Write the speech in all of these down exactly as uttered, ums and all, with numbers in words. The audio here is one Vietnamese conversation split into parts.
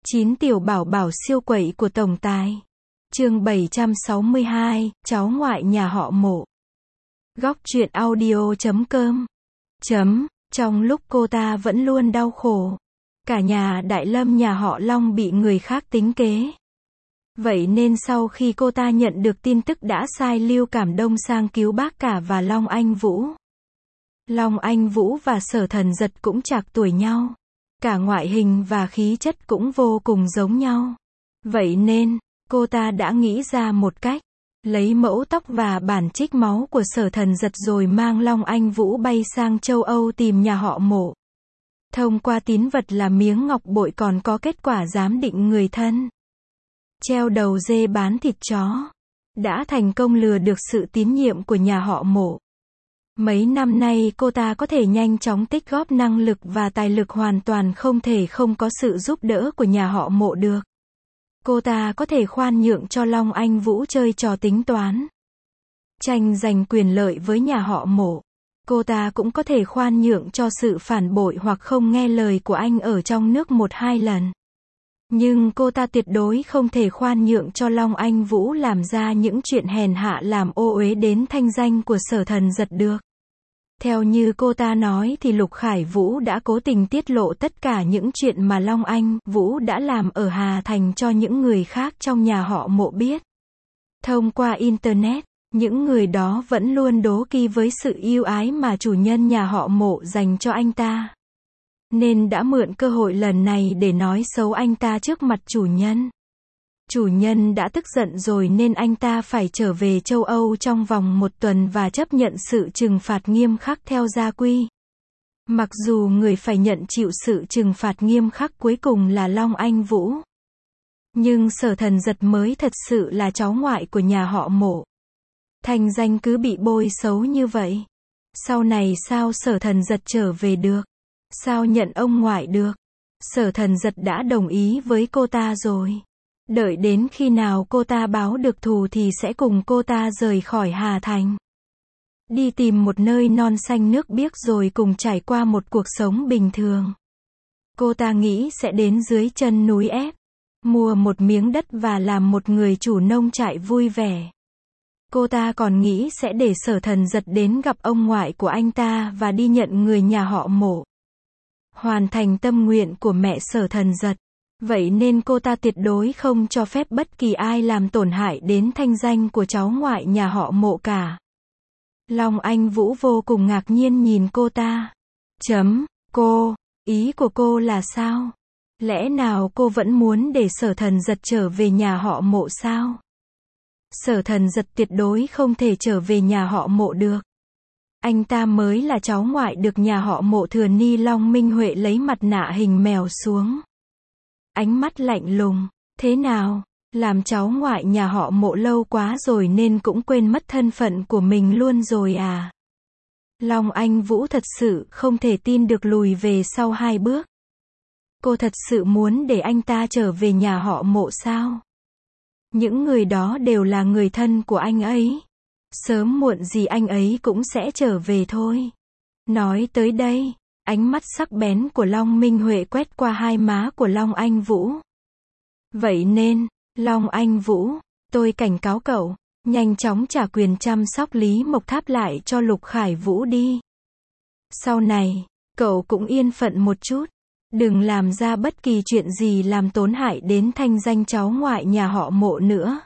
chín tiểu bảo bảo siêu quậy của tổng tài. Chương bảy trăm sáu mươi hai, cháu ngoại nhà họ Mộ. Góc truyện audio chấm com. Chấm, trong lúc cô ta vẫn luôn đau khổ. Cả nhà Đại Lâm nhà họ Long bị người khác tính kế. Vậy nên sau khi cô ta nhận được tin tức đã sai Lưu Cảm Đông sang cứu bác cả và Long Anh Vũ. Long Anh Vũ và Sở Thần Giật cũng trạc tuổi nhau. Cả ngoại hình và khí chất cũng vô cùng giống nhau. Vậy nên, cô ta đã nghĩ ra một cách. Lấy mẫu tóc và bản trích máu của Sở Thần Giật rồi mang Long Anh Vũ bay sang châu Âu tìm nhà họ Mộ. Thông qua tín vật là miếng ngọc bội còn có kết quả giám định người thân. Treo đầu dê bán thịt chó. Đã thành công lừa được sự tín nhiệm của nhà họ Mộ. Mấy năm nay cô ta có thể nhanh chóng tích góp năng lực và tài lực hoàn toàn không thể không có sự giúp đỡ của nhà họ Mộ được. Cô ta có thể khoan nhượng cho Long Anh Vũ chơi trò tính toán. Tranh giành quyền lợi với nhà họ Mộ. Cô ta cũng có thể khoan nhượng cho sự phản bội hoặc không nghe lời của anh ở trong nước một hai lần. Nhưng cô ta tuyệt đối không thể khoan nhượng cho Long Anh Vũ làm ra những chuyện hèn hạ làm ô uế đến thanh danh của Sở Thần Giật được. Theo như cô ta nói thì Lục Khải Vũ đã cố tình tiết lộ tất cả những chuyện mà Long Anh Vũ đã làm ở Hà Thành cho những người khác trong nhà họ Mộ biết. Thông qua Internet, những người đó vẫn luôn đố kỵ với sự yêu ái mà chủ nhân nhà họ Mộ dành cho anh ta. Nên đã mượn cơ hội lần này để nói xấu anh ta trước mặt chủ nhân. Chủ nhân đã tức giận rồi nên anh ta phải trở về châu Âu trong vòng một tuần và chấp nhận sự trừng phạt nghiêm khắc theo gia quy. Mặc dù người phải nhận chịu sự trừng phạt nghiêm khắc cuối cùng là Long Anh Vũ. Nhưng Sở Thần Giật mới thật sự là cháu ngoại của nhà họ Mộ. Thành danh cứ bị bôi xấu như vậy. Sau này sao Sở Thần Giật trở về được? Sao nhận ông ngoại được? Sở Thần Giật đã đồng ý với cô ta rồi. Đợi đến khi nào cô ta báo được thù thì sẽ cùng cô ta rời khỏi Hà Thành. Đi tìm một nơi non xanh nước biếc rồi cùng trải qua một cuộc sống bình thường. Cô ta nghĩ sẽ đến dưới chân núi ép, mua một miếng đất và làm một người chủ nông trại vui vẻ. Cô ta còn nghĩ sẽ để Sở Thần Giật đến gặp ông ngoại của anh ta và đi nhận người nhà họ Mộ. Hoàn thành tâm nguyện của mẹ Sở Thần Giật. Vậy nên cô ta tuyệt đối không cho phép bất kỳ ai làm tổn hại đến thanh danh của cháu ngoại nhà họ Mộ cả. Long Anh Vũ vô cùng ngạc nhiên nhìn cô ta. Chấm, cô, ý của cô là sao? Lẽ nào cô vẫn muốn để Sở Thần Giật trở về nhà họ Mộ sao? Sở Thần Giật tuyệt đối không thể trở về nhà họ Mộ được. Anh ta mới là cháu ngoại được nhà họ Mộ thừa ni. Long Minh Huệ lấy mặt nạ hình mèo xuống. Ánh mắt lạnh lùng, thế nào, làm cháu ngoại nhà họ Mộ lâu quá rồi nên cũng quên mất thân phận của mình luôn rồi à? Long Anh Vũ thật sự không thể tin được lùi về sau hai bước. Cô thật sự muốn để anh ta trở về nhà họ Mộ sao? Những người đó đều là người thân của anh ấy. Sớm muộn gì anh ấy cũng sẽ trở về thôi. Nói tới đây, ánh mắt sắc bén của Long Minh Huệ quét qua hai má của Long Anh Vũ. Vậy nên, Long Anh Vũ, tôi cảnh cáo cậu, nhanh chóng trả quyền chăm sóc Lý Mộc Tháp lại cho Lục Khải Vũ đi. Sau này, cậu cũng yên phận một chút. Đừng làm ra bất kỳ chuyện gì làm tổn hại đến thanh danh cháu ngoại nhà họ Mộ nữa.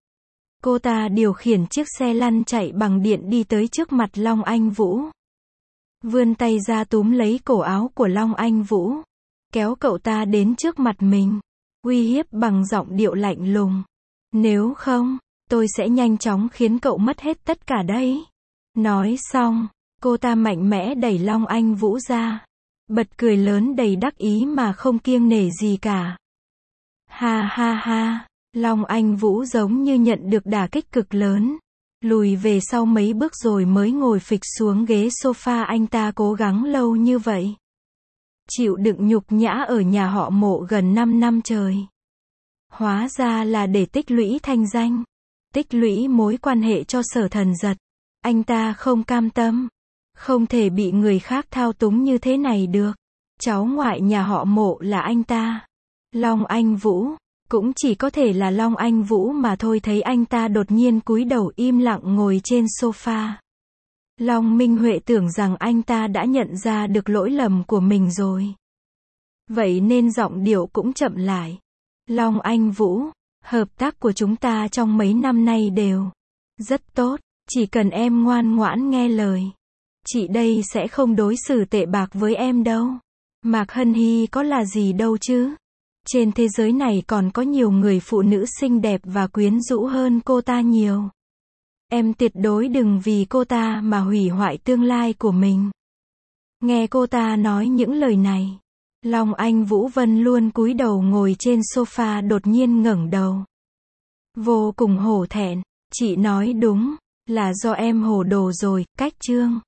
Cô ta điều khiển chiếc xe lăn chạy bằng điện đi tới trước mặt Long Anh Vũ. Vươn tay ra túm lấy cổ áo của Long Anh Vũ. Kéo cậu ta đến trước mặt mình. Uy hiếp bằng giọng điệu lạnh lùng. Nếu không, tôi sẽ nhanh chóng khiến cậu mất hết tất cả đấy. Nói xong, cô ta mạnh mẽ đẩy Long Anh Vũ ra. Bật cười lớn đầy đắc ý mà không kiêng nể gì cả. Ha ha ha, Long Anh Vũ giống như nhận được đả kích cực lớn. Lùi về sau mấy bước rồi mới ngồi phịch xuống ghế sofa. Anh ta cố gắng lâu như vậy. Chịu đựng nhục nhã ở nhà họ Mộ gần năm năm trời. Hóa ra là để tích lũy thanh danh. Tích lũy mối quan hệ cho Sở Thần Giật. Anh ta không cam tâm. Không thể bị người khác thao túng như thế này được. Cháu ngoại nhà họ Mộ là anh ta. Long Anh Vũ. Cũng chỉ có thể là Long Anh Vũ mà thôi, thấy anh ta đột nhiên cúi đầu im lặng ngồi trên sofa. Long Minh Huệ tưởng rằng anh ta đã nhận ra được lỗi lầm của mình rồi. Vậy nên giọng điệu cũng chậm lại. Long Anh Vũ, hợp tác của chúng ta trong mấy năm nay đều rất tốt, chỉ cần em ngoan ngoãn nghe lời. Chị đây sẽ không đối xử tệ bạc với em đâu. Mạc Hân Hy có là gì đâu chứ. Trên thế giới này còn có nhiều người phụ nữ xinh đẹp và quyến rũ hơn cô ta nhiều. Em tuyệt đối đừng vì cô ta mà hủy hoại tương lai của mình. Nghe cô ta nói những lời này, Long Anh Vũ vẫn luôn cúi đầu ngồi trên sofa đột nhiên ngẩng đầu. Vô cùng hổ thẹn, chị nói đúng, là do em hồ đồ rồi, cách chương.